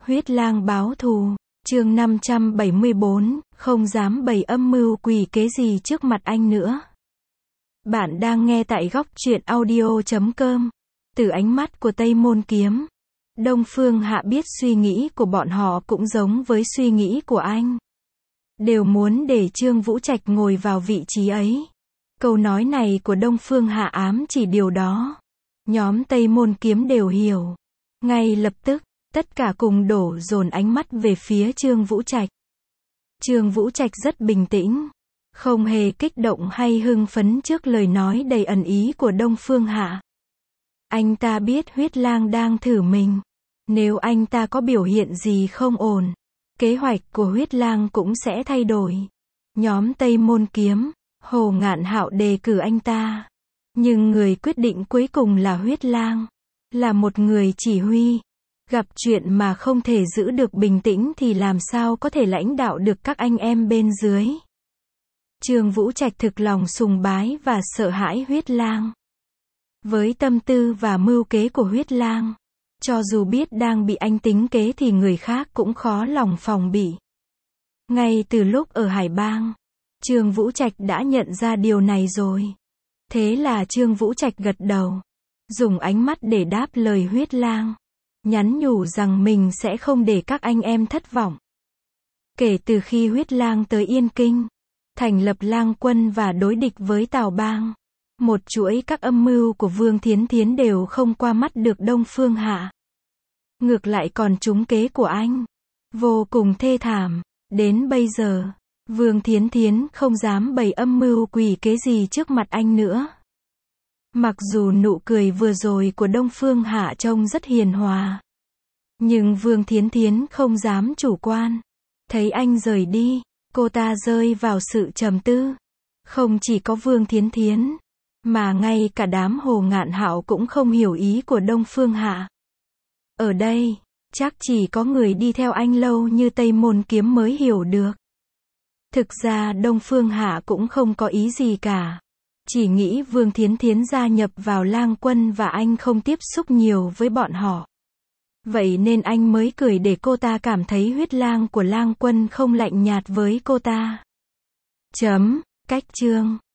Huyết lang báo thù, chương 574, không dám bày âm mưu quỷ kế gì trước mặt anh nữa. Bạn đang nghe tại góc truyện audio.com. Từ ánh mắt của Tây Môn Kiếm, Đông Phương Hạ biết suy nghĩ của bọn họ cũng giống với suy nghĩ của anh. Đều muốn để Trương Vũ Trạch ngồi vào vị trí ấy. Câu nói này của Đông Phương Hạ ám chỉ điều đó. Nhóm Tây Môn Kiếm đều hiểu. Ngay lập tức, tất cả cùng đổ dồn ánh mắt về phía Trương Vũ Trạch. Trương Vũ Trạch rất bình tĩnh, không hề kích động hay hưng phấn trước lời nói đầy ẩn ý của Đông Phương Hạ. Anh ta biết huyết lang đang thử mình. Nếu anh ta có biểu hiện gì không ổn, kế hoạch của huyết lang cũng sẽ thay đổi. Nhóm Tây Môn Kiếm, Hồ Ngạn Hạo đề cử anh ta. Nhưng người quyết định cuối cùng là huyết lang. Là một người chỉ huy. Gặp chuyện mà không thể giữ được bình tĩnh thì làm sao có thể lãnh đạo được các anh em bên dưới. Trương Vũ Trạch thực lòng sùng bái và sợ hãi huyết lang. Với tâm tư và mưu kế của huyết lang, cho dù biết đang bị anh tính kế thì người khác cũng khó lòng phòng bị. Ngay từ lúc ở Hải Bang, Trương Vũ Trạch đã nhận ra điều này rồi. Thế là Trương Vũ Trạch gật đầu, dùng ánh mắt để đáp lời huyết lang, nhắn nhủ rằng mình sẽ không để các anh em thất vọng. Kể từ khi huyết lang tới Yên Kinh, thành lập lang quân và đối địch với Tào Bang, một chuỗi các âm mưu của Vương Thiến Thiến đều không qua mắt được Đông Phương Hạ. Ngược lại còn trúng kế của anh. Vô cùng thê thảm. Đến bây giờ, Vương Thiến Thiến không dám bày âm mưu quỷ kế gì trước mặt anh nữa. Mặc dù nụ cười vừa rồi của Đông Phương Hạ trông rất hiền hòa, nhưng Vương Thiến Thiến không dám chủ quan. Thấy anh rời đi, cô ta rơi vào sự trầm tư. Không chỉ có Vương Thiến Thiến, mà ngay cả đám Hồ Ngạn Hạo cũng không hiểu ý của Đông Phương Hạ. Ở đây, chắc chỉ có người đi theo anh lâu như Tây Môn Kiếm mới hiểu được. Thực ra Đông Phương Hạ cũng không có ý gì cả. Chỉ nghĩ Vương Thiến Thiến gia nhập vào lang quân và anh không tiếp xúc nhiều với bọn họ. Vậy nên anh mới cười để cô ta cảm thấy huyết lang của lang quân không lạnh nhạt với cô ta. Cách chương